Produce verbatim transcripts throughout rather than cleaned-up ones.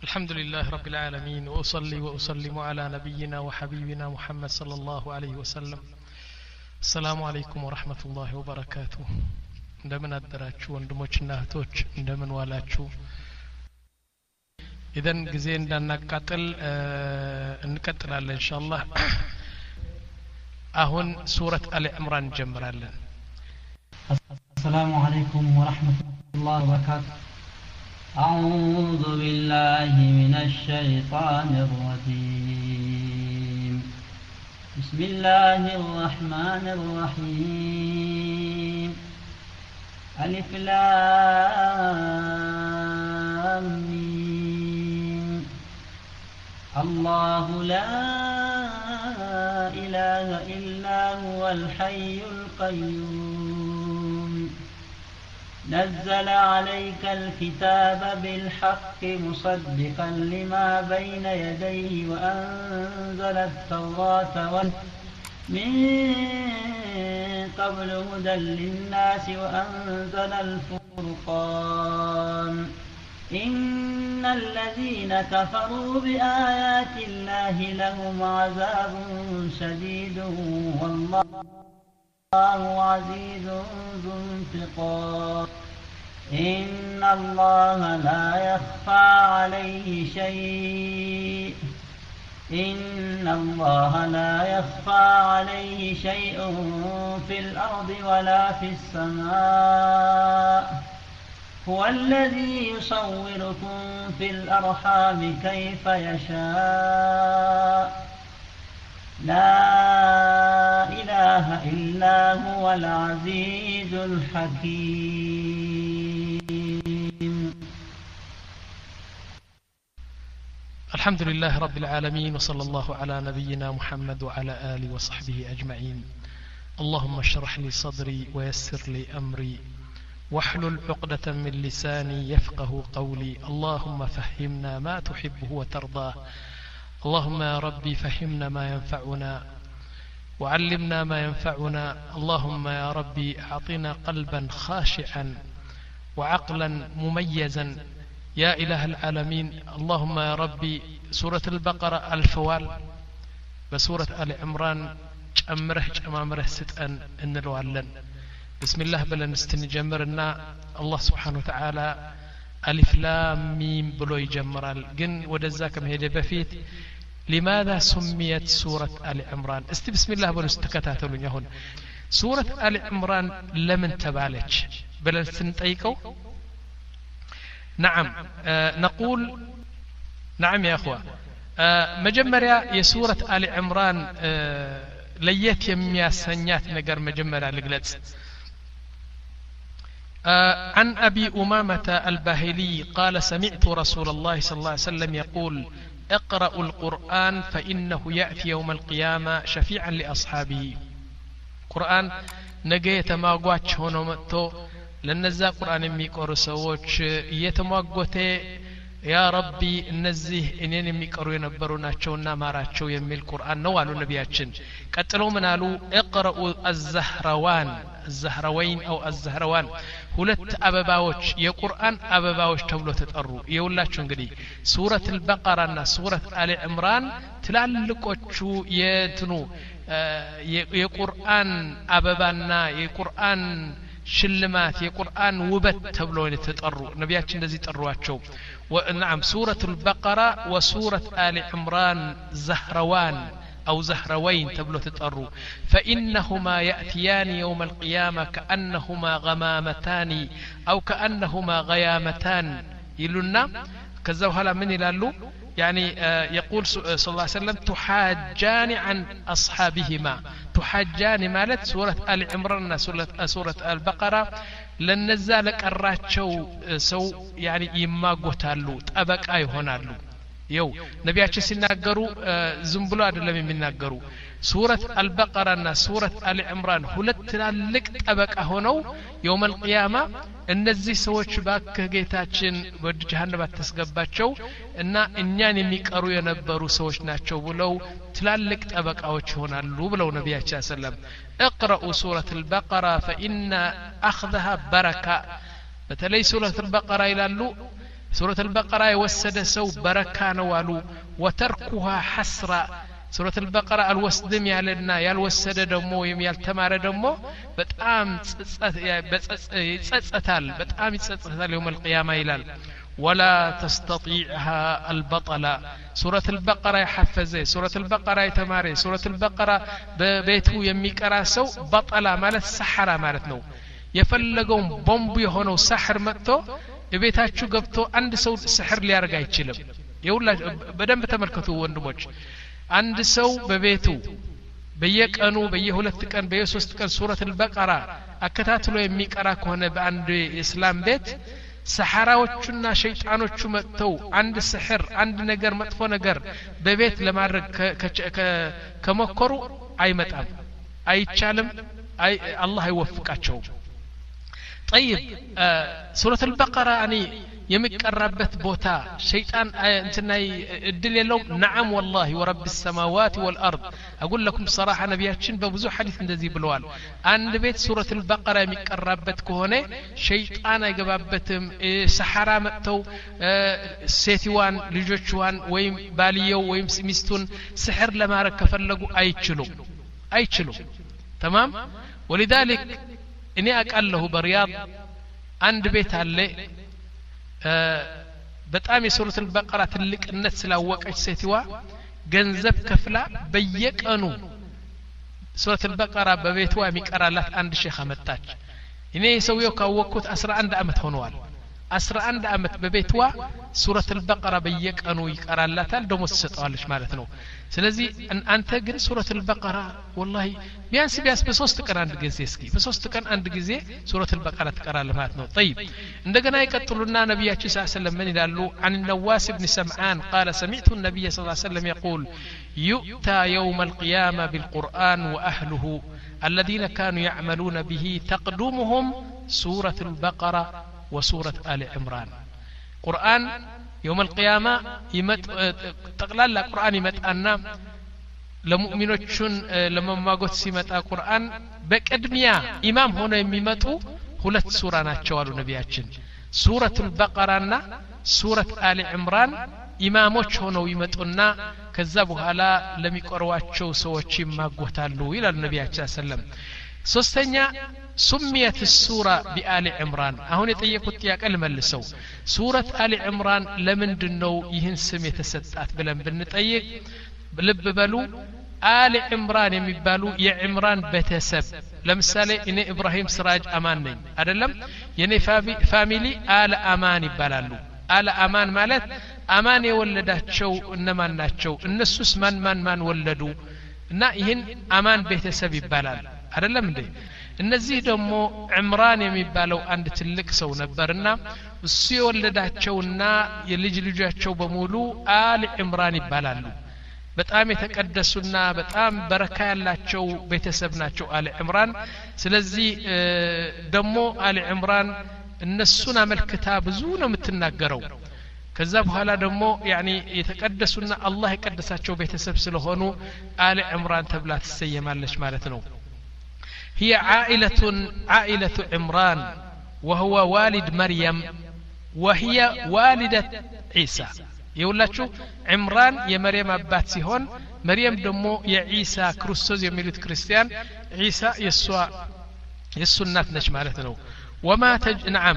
الحمد لله رب العالمين وأصلي وأسلم على نبينا وحبيبنا محمد صلى الله عليه وسلم. السلام عليكم ورحمة الله وبركاته. እንደምን አደራችሁ ወንድሞችና እህቶች እንደምን ዋላችሁ? ኢዘን ጊዜ እንዳናቃጥል እንቀጥላለን ኢንሻአላህ። አሁን ሱረት አሊ ኢምራን እንጀምራለን። السلام عليكم ورحمة الله وبركاته. أعوذ بالله من الشيطان الرجيم. بسم الله الرحمن الرحيم. ألف لام ميم. الله لا إله إلا هو الحي القيوم. نزل عليك الكتاب بالحق مصدقا لما بين يديه وأنزل التوراة من قبل هدى للناس وأنزل الفرقان. إن الذين كفروا بآيات الله لهم عذاب شديد والله عزيز ذو انتقام. إن الله لا يخفى عليه شيء إن الله لا يخفى عليه شيء في الأرض ولا في السماء. هو الذي يصوركم في الأرحام كيف يشاء. لا إله إلا هو العزيز الحكيم. الحمد لله رب العالمين وصلى الله على نبينا محمد وعلى آله وصحبه أجمعين. اللهم اشرح لي صدري ويسر لي أمري واحلل عقدة من لساني يفقه قولي. اللهم فهمنا ما تحبه وترضاه. اللهم يا ربي فهمنا ما ينفعنا وعلمنا ما ينفعنا. اللهم يا ربي أعطنا قلبا خاشعا وعقلا مميزا يا إله العالمين. اللهم يا ربي سورة البقرة الفوال بسورة آل عمران جمره جمامره ستأن انلوالن. بسم الله بلن استنجمرنا. الله سبحانه وتعالى ألف لام ميم بلو يجمرال جن ودزاك مهدي بفيت. لماذا سميت سورة آل عمران؟ است بسم الله بلو استكتاتلون يهون سورة آل عمران لمن تبالج بلن سنتيكو. نعم آه نقول نعم يا أخوة. آه مجمريا يسورة آل عمران آه ليت يميا سنيات نقر مجمريا لقلت. آه عن أبي أمامة الباهلي قال سمعت رسول الله صلى الله عليه وسلم يقول اقرأوا القرآن فإنه يأتي يوم القيامة شفيعا لأصحابه. قرآن نجيت ما قواتش هنا متو لنزا قرآن يميقروا سووش يتموقوتي يا ربي نزيه إنين يميقروا ينبروا ناتشونا ماراتشو يمي القرآن نوالو نبياتشن قتلوا منالو اقرأوا الزهروان الزهروين أو الزهروان ሁለት አበባዎች የቁርአን አበባዎች ተብሎ ተጠሩ። ይውላችሁ እንግዲህ ሱረት አልበቀራና ሱረት አሊ ኢምራን ትላልቆቹ የትኑ የቁርአን አበባና የቁርአን ሽልማት የቁርአን ውበት ተብሎ ተጠሩ። ነቢያችን እንደዚህ ጠሯቸው። ወነዓም ሱረት አልበቀራ ወሱረት አሊ ኢምራን ዘህረዋን أو زهروين تبلو تطروا. فإنهما يأتيان يوم القيامة كأنهما غمامتان أو كأنهما غيامتان يلونا كذا هلا من يلالو يعني آه يقول صلى الله عليه وسلم تحاجان عن أصحابهما. تحاجان مالت سورة آل عمران سورة, سورة البقرة لن نزالك الراتشو سو يعني يما قتالو تأبك أي هنالو يو نبياتش سيناغرو ዝም ብሎ አይደለም የሚናገሩ። ሱረት አልበቀራና ሱረት አሊ ኢምራን ሁለት ትላልቅ ጠበቃ ሆነው يوم القيامة እነዚህ ሰዎች ባከህ ጌታችን ወደ ጀሃነም አትስገባቸው እና እኛን የሚቀሩ የነበሩ ሰዎች ናቸው ብለው ትላልቅ ጠበቃዎች ይሆናሉ ብለው ነብያችን ሰለላሁ ዐለይሂ ወሰለም اقرأوا سورة البقرة فإن أخذها بركة. በተለይ ሱረት አልበቀራ ይላሉ ሱረቱ አልበቀራ የወሰደ ሰው በረካ ነው አሉ ወተርኩሃ ሐስራ ሱረቱ አልበቀራ አልወስድም ያለና ያልወሰደ ደግሞ ወይም ያልተማረ ደግሞ በጣም ይጸጸታል በጣም ይጸጸታል يوم القيامه ይላል ولا تستطيعها البطلا سورة البقرة يحفظه سورة البقرة يتماري سورة البقرة ببيته يميقرا سو بطلا ማለት ሰሐራ ማለት ነው የፈለገው ቦምብ የሆነው ሰሕር መጥቶ የቤታችሁ ገብቶ አንድ ሰው ሰሕር ሊያርግ አይችልም ይውላ በደንብ ተመልከቱ ወንድሞች አንድ ሰው በቤቱ በየቀኑ በየሁለት ቀን በየሶስት ቀን ሱረቱ አልበቀራ አከታትሎ የሚቀራ ከሆነ በአንድ እስላም ቤት ሰሐራዎቹና ሸይጣኖቹ መጥተው አንድ ስሕር አንድ ነገር መጥፎ ነገር በቤት ለማድረግ ከመከሩ አይመጣም አይቻልም አይ አላህ ይወፍቃቸው طيب سورة البقرة اني የሚቀራበት ቦታ ሸይጣን እንትናይ እድል የለው نعم والله ورب السماوات والارض اقول لكم صراحه ነብያችን በብዙ ሐዲስ እንደዚህ ብለዋል አንድ ቤት ሱረቱ አልበቀራ የሚቀራበት ከሆነ ሸይጣን አይገባበትም ሰሐራ መጥተው ሴቲዋን ልጆቿን ወይም ባልየው ወይም ሚስቱን ስሕር ለማረክ ከፈለጉ አይችሉም አይችሉም تمام ولذلك እኔ አቃለሁ በሪያድ አንድ ቤት አለ በጣም የሱረቱ አልበቀራ ትልቅነት ስላወቀች ሴትዋ ገንዘብ ከፍላ በየቀኑ ሱረቱ አልበቀራ በቤቷ የሚቀራላት አንድ ሼኽ አመጣች እኔ ሰውየው ካወቅኩት አስራ አንድ አመት ሆነዋል አስራ አንድ አመት በቤቷ ሱረቱ አልበቀራ በየቀኑ ይቀራላታል ደሞ ተሰጣዋለች ማለት ነው ስለዚህ አንተ ግን ሱረቱ አልበቀራ والله ቢያንስ ቢያንስ በሶስት ቀን አንድ ጊዜ እስኪ በሶስት ቀን አንድ ጊዜ ሱረቱ አልበቀራ ትቀራለህ ማለት ነው طيب እንደገና ይቀጥሉና ነብያችን ሰለላሁ ዐለይሂ ወሰለም ምን ይላሉ عن النواس بن سمعان قال سمعت النبي صلى الله عليه وسلم يقول يؤتى يوم القيامة بالقرآن وأهله الذين كانوا يعملون به تقدمهم سورة البقرة وسورة آل عمران قرآن يوم القيامة يمت تقلال القرآن يمتأنا لمؤمنون لما ما قلت سيمت القرآن بكدميا إمام هنا يمتو ሁለት ሱራ ናቸው አሉ ነብያችን ሱረቱ አልበቀራና ሱረት አሊ ዕምራን ኢማሞች ሆነው ይመጡና ከዛ በኋላ ለሚቀርዋቸው ሰዎች ይማጎታሉ ይላል ነብያችን ሰለም ሶስተኛ سميت السورة بآل عمران አሁን የጠየቁት ጥያቄ ልመልሰው ሱረት አሊ ዕምራን ለምንድነው ይህን ስም የተሰጣት ብለን ብንጠይቅ ልብ በሉ آل عمران የሚባሉ የዕምራን ቤተሰብ ለምሳሌ እኔ ኢብራሂም ስራጅ አማን ነኝ አይደለም የኔ ፋሚሊ አለ አማን ይባላሉ አለ አማን ማለት አማን የወለዳቸው እነማን ናቸው እነሱስ ማን ማን ማን ወለዱ እና ይህን አማን ቤተሰብ ይባላል አይደለም እንዴ እነዚህ ደግሞ ዕምራን የሚባለው አንድ ትልቅ ሰው ነበርና እሱ የወለዳቸውና የልጅ ልጃቸው በሙሉ አል ዕምራን ይባላሉ በጣም የተቀደሱና በጣም በረካ ያላቸው ቤተሰብ ናቸው አል ዕምራን ስለዚህ ደግሞ አል ዕምራን እነሱን አመልክታ ብዙ ነው የምትናገረው ከዛ በኋላ ደግሞ ያኒ የተቀደሱና አላህ የቀደሳቸው ቤተሰብ ስለሆኑ አል ዕምራን ተብላ ትሰየማለች ማለት ነው هي عائلة عائلة عمران وهو والد مريم وهي والدة عيسى يقولاتشو عمران يا مريم أبات سيهون مريم دمو يا عيسى كريستوس يميلوت كريستيان عيسى يسوع يسوع النات نش مالتنا وما تج نعم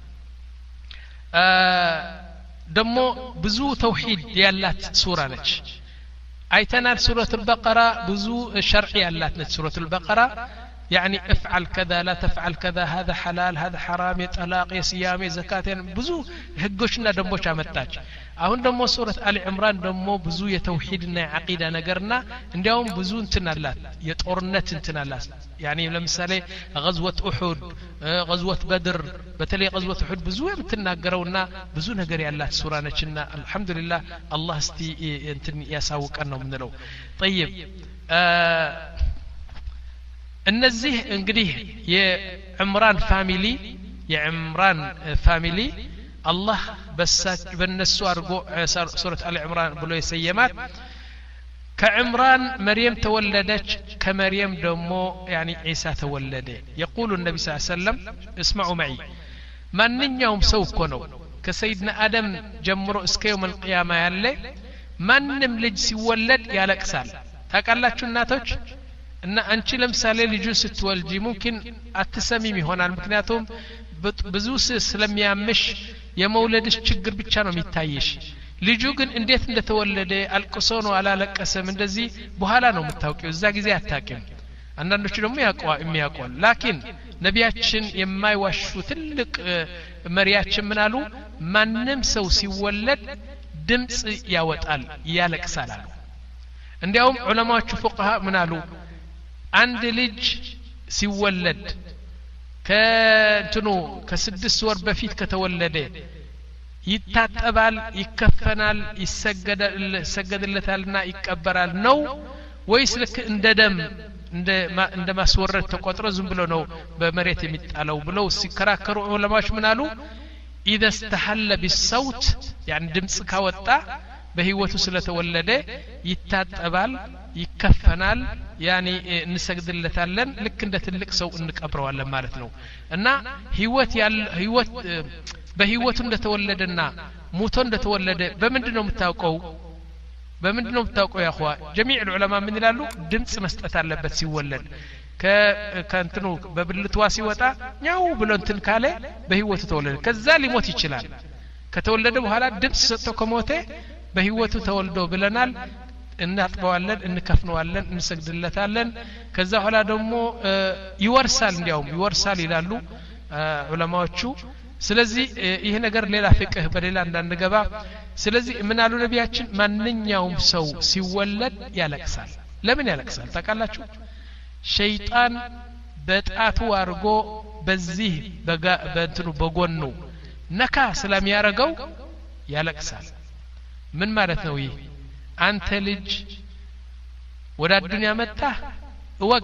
آه دمو بزو توحيد يالات سورة نش أيتنا سورة البقرة بزو شرعي يالات نش سورة البقرة يعني افعل كذا لا تفعل كذا هذا حلال هذا حرام طلاق يا صيام زكاه بزو ህጎችና ደንቦች አመጣች አሁን ደግሞ ሱረት አሊ ዕምራን ደግሞ ብዙ የተውሂድና የዓቂዳ ነገርና እንዲያውም ብዙ እንትናላት የጦርነት እንትናላት يعني ለምሳሌ غزوة احد غزوة بدر በተለይ غزوة احد ብዙ የምትናገረውና ብዙ ነገር ያላት ሱራ ነችና አልহামዱሊላህ አላህ እስቲ እንትን ያሳውቀን ነው ምንለው طيب እነዚህ እንግዲህ የዕምራን ፋሚሊ የዕምራን ፋሚሊ አላህ በሳች በነሱ አርጎ ሱረት አሊ ዕምራን ብሎ የሰየማት ከዕምራን መርየም ተወለደች ከመርየም ደግሞ يعني ዒሳ ተወለደ يقول النبي صلى الله عليه وسلم اسمعوا معي ማንኛውም ሰው እኮ ነው ከሰይድና አደም ጀምሮ እስከ يوم القيامه ያለ ማንንም ልጅ ሲወለድ ያለቅሳል ታውቃላችሁ እናቶች እና አንቺ ለምሳሌ ልጅ ስትወልጂ ሙምኪን አትሰሚም ይሆናል ምክንያቱም ብዙ ስለሚያምሽ የመውለድሽ ችግር ብቻ ነው የሚታይሽ ልጁ ግን እንዴት እንደተወለደ አልቅሶ ነው አላለቀሰም እንደዚህ በኋላ ነው የምታውቂው እዛ ጊዜ አታውቂም አንዳንዶቹ ደግሞ ያቋ የሚያቋል ላኪን ነቢያችን የማይዋሹ ትልቅ መሪያችን ምናሉ ማንንም ሰው ሲወለድ ድምጽ ያወጣል ያለቅሳል አሉ እንዲያውም ዑለማዎቹ فقهاء ምናሉ አንድ ልጅ ሲወለድ ከእንትኑ ከስድስት ወር በፊት ከተወለደ ይታጠባል ይከፈናል ይሰገዳል ይሰገድለታልና ይቀበራል ነው ወይስ ልክ እንደ ደም እንደ እንደ ማስወረድ ተቆጥሮ ዝም ብሎ ነው በመሬት የሚጣለው ብለው ሲከራከሩ ዑለማዎች ምናሉ اذا استحل بالصوت يعني ድምጽ ካወጣ በህይወቱ ስለተወለደ ይታጠባል ይከፈናል ያኒ እንሰግድለታለን ልክ እንደ ትልቅ ሰው እንቀብረዋለን ማለት ነው እና ህይወት ያለ ህይወት በህይወቱ እንደተወለደና ሞቶ እንደተወለደ በምንድነው የምታውቀው በምንድነው የምታውቀው ያخوا جميع العلماء ምን ይላሉ ድምጽ መስጠት አለበት ሲወለድ ከከንትኑ በብልቷ ሲወጣ ያው ብሎ እንትን ካለ በህይወቱ ተወለደ ከዛ ሊሞት ይችላል ከተወለደ በኋላ ድምጽ ሰጥቶ ከሞተ በህይወቱ ተወልዶ ብለናል እናጥበዋለን እንከፍነዋለን እንሰግድለታለን ከዛ ኋላ ደግሞ ይወርሳል እንዲያውም ይወርሳል ይላሉ ዑለማዎቹ ስለዚህ ይሄ ነገር ሌላ ፍቅህ በሌላ እንዳንገባ ስለዚህ ምን አሉ ነቢያችን ማንኛውም ሰው ሲወለድ ያለቅሳል ለምን ያለቅሳል ታውቃላችሁ ሸይጣን በጣቱ አርጎ በዚህ በእንትኑ በጎኑ ነካ ስለሚያረጋው ያለቅሳል ምን ማለት ነው ይሄ አንተ ልጅ ወደ ዱንያ መጣ እወቅ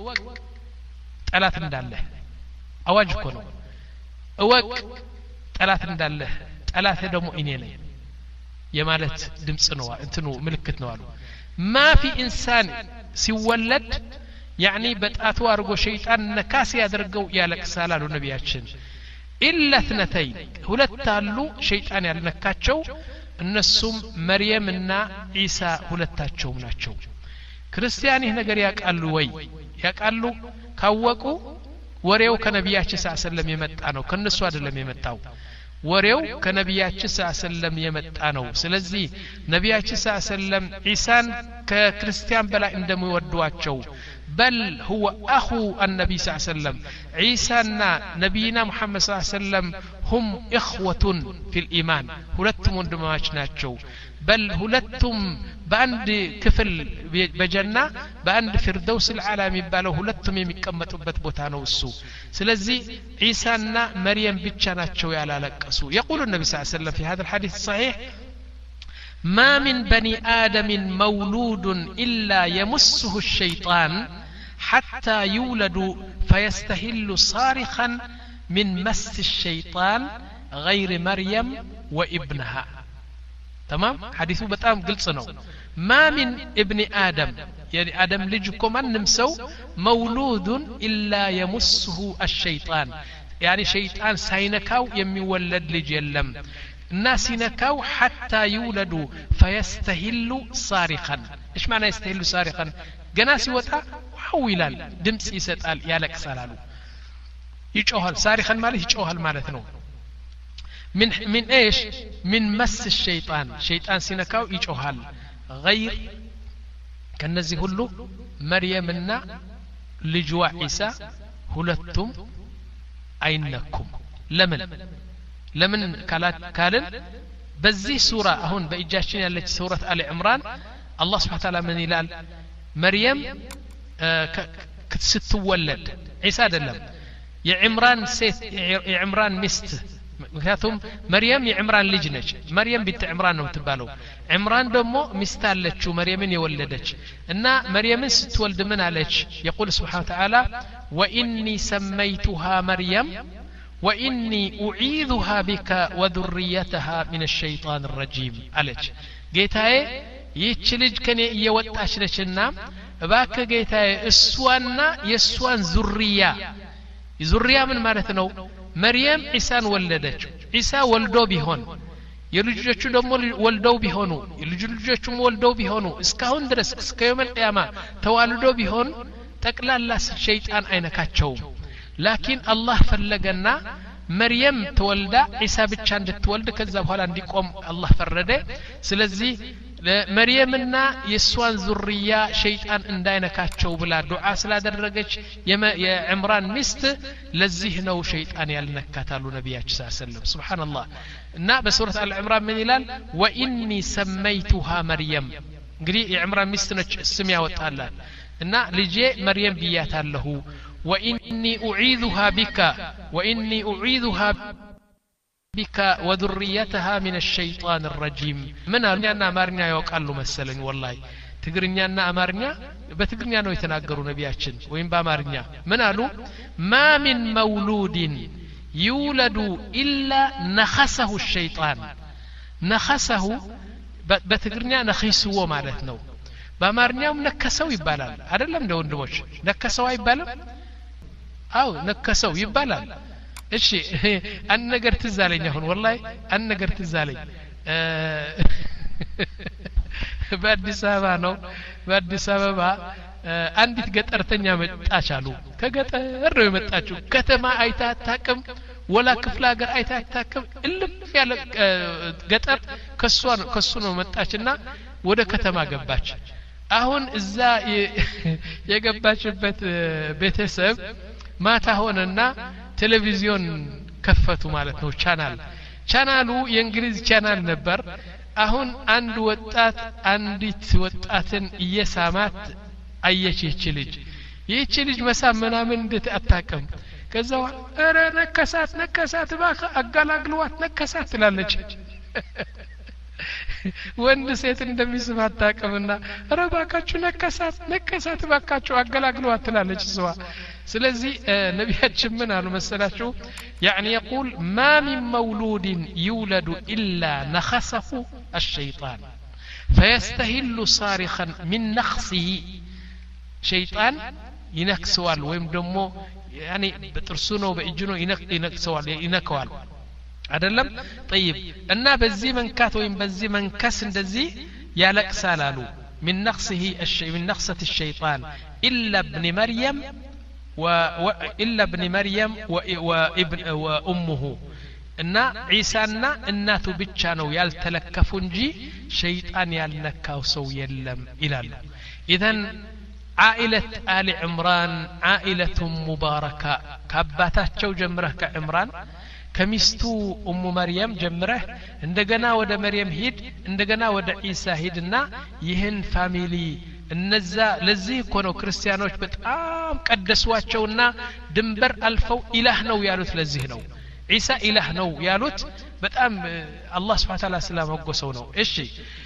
ጠላት እንዳለ አዋጅ እኮ ነው እወቅ ጠላት እንዳለ ጠላት ደግሞ እኔ ነኝ የማለት ድምጽ ነው እንትኑ ምልክት ነው አሉ ማፊ ኢንሳን ሲወለድ يعني በጣቱ አርጎ ሸይጣን ነካስ ያደርገው ያለቅሳል አሉ ነቢያችን إلا اثنتين ሁለት አሉ ሸይጣን ያልነካቸው እነሱም መርየምና ኢሳ ሁለታቸውም ናቸው ክርስቲያን ይህ ነገር ያቃሉ ወይ ያቃሉ ካወቁ ወሬው ከነቢያችን ሰለላሁ ዐለይሂ ወሰለም የመጣ ነው ከነሱ አይደለም የመጣው ወሬው ከነቢያችን ሰለላሁ ዐለይሂ ወሰለም የመጣ ነው ስለዚህ ነቢያችን ሰለላሁ ዐለይሂ ወሰለም ኢሳን ከክርስቲያን በላይ እንደሚወዷቸው بل هو أخو النبي صلى الله عليه وسلم عيسى نبينا محمد صلى الله عليه وسلم هم إخوة في الإيمان هلتم وندماش ناتشو بل هلتم بأند كفل بجنة بأند فردوس العالم يبالو هلتم يمكمتوا بوتانو السو سلزي عيسى مريم بيتشاناتشو يالا لكسو يقول النبي صلى الله عليه وسلم في هذا الحديث الصحيح ما من بني آدم مولود إلا يمسه الشيطان حتى يولد فيستهل صارخا من مس الشيطان غير مريم وابنها تمام حديثه بتام قلصنو ما من ابن آدم يعني آدم لجكم أن نمسو مولود إلا يمسه الشيطان يعني شيطان سينكاو يميولد لجلم الناس نكاو حتى يولدوا فيستهلوا صارخا ايش معنى يستهلوا صارخا جناسي وتا حويلال دمس يسطال يالكسال አሉ ይጮሃል صارخا ማለት ይጮሃል ማለት ነው من من ايش من مس الشيطان شيطان ሲነካው ይጮሃል غير ከነዚህ ሁሉ መርየምና ልጅዋ ኢሳ ሁለቱም አይነኩም ለምን ለምን ካልን በዚህ ሱራ አሁን በእጃችን ያለች ሱረት አሊ ዕምራን አላህ Subhanahu Wa Ta'ala ምን ይላል መርየም ስትወለድ ኢሳ አይደለም የዕምራን ሴት የዕምራን ሚስት ምክንያቱም መርየም የዕምራን ልጅ ነች መርየም ቢት ዕምራን ነው የምትባለው ዕምራን ደግሞ ሚስት አለችው መርየምን የወለደች እና መርየምን ስትወልድ ምን አለች يقول سبحانه وتعالى وإني سميتها مريم وإني أعيذها بك وذريتها من الشيطان الرجيم አለች ጌታዬ ይህች ልጅ ከኔ እየወጣች ነችና እባክህ ጌታዬ እሷና የሷን ዙሪያ ዙሪያ ምን ማለት ነው መርየም ኢሳን ወለደች ኢሳ ወልዶ ቢሆን የልጆቹ ደግሞ ወልደው ቢሆኑ የልጅ ልጆቹም ወልደው ቢሆኑ እስካሁን ድረስ እስከ የውመል ቂያማ ተዋልዶ ቢሆን ጠቅላላ ሸይጣን አይነካቸው ላኪን አላህ ፈለገና መርየም ተወልዳ ኢሳ ብቻ እንድትወልድ ከዛ በኋላ እንዲቆም አላህ ፈረደ ስለዚህ ለመርየምና የሷን ዙርያ ሸይጣን እንዳይነካቸው ብላ ዱዓ ስላደረገች የዕምራን ሚስት ለዚህ ነው ሸይጣን ያልነካታሉ ነብያችን ሰለላሁ ዐለይሂ ወሰለም ሱብሃንአላህ እና በሱረት አልዕምራን ምን ይላል ወኢኒ ሰመይቱሃ መርየም እንግዲህ የዕምራን ሚስት ነች ስም ያወጣላት እና ልጄ መርየም ብያታለሁ وإني أعيذها بك وإني أعيذها بك وذريتها من الشيطان الرجيم من أرنيانا أمارنيا يوقعلو مسلن والله تقرنيانا أمارنيا بتقرنيا نو يتناقروا نبياتشن وين بأمارنيا من قالوا ما من مولود يولد إلا نخسه الشيطان نخسه بتقرنيا نخيسه مالتنا بأمارنيا نكسو يبالال أدلم ده وندموش نكسو يبالم አው ነከሰው ይባላል እሺ አን ነገር ትዛለኝ አሁን ወላሂ አን ነገር ትዛለኝ በአዲስ አበባ ነው በአዲስ አበባ አንዲት ገጠርተኛ መጣች አሉ ከገጠር ነው የመጣችው ከተማ አይታ አታውቅም ወላ ክፍለ ሀገር አይታ አታውቅም እልፍ ያለ ገጠር ከሷ ከሱ ነው መጣችና ወደ ከተማ ገባች አሁን እዛ የገባችበት ቤተሰብ ማታ ሆነና ቴሌቪዥን ከፈቱ ማለት ነው ቻናል ቻናሉ የእንግሊዝ ቻናል ነበር አሁን አንድ ወጣት አንዲት ወጣትን እየሳማት አየች ይቺ ልጅ ይቺ ልጅ መሳመና ምን እንዴት አታቀም ከዛው አረ ነከሳት ነከሳት ባካ አጋላግሏት ነከሳት ትላለች ወንድ ሴት እንደሚስም አታቀምና አረ ባካችሁ ነከሳት ነከሳት ባካችሁ አጋላግሏት ትላለች እሷ ስለዚህ ነብያችን ምን አሉ መሰላችሁ يعني يقول ما من مولود يولد إلا نخسه الشيطان فيستهل صارخا من نخسه شيطان ينكسوال ويم دمو يعني بترسونه بإجنه ينكسوال ينكوال አይደለም طيب እና በዚህ መንካት ወይም በዚህ መንከስ እንደዚህ ያለቅሳላሉ من نخسه الشيء من نخسة الشيطان إلا ابن مريم و إلا ابن مريم وابن وأمه إن عيسانا الناتو بتشانو يالتلكفوا نجي شيطان يالنكاو سو يلم إلى إذن عائلة آل عمران عائلة مباركة كاباتاتشو جمره كعمران كمستو أم مريم جمره عندنا ود مريم هيد عندنا ود عيسى هيدنا يهن فاميلي النزا لذي كونوا كريستيانوش بتام قدسواچونا دنبر الفو اله نو يالوت لذي نو عيسى اله نو يالوت بتام الله سبحانه وتعالى سلام وقسو نو ايش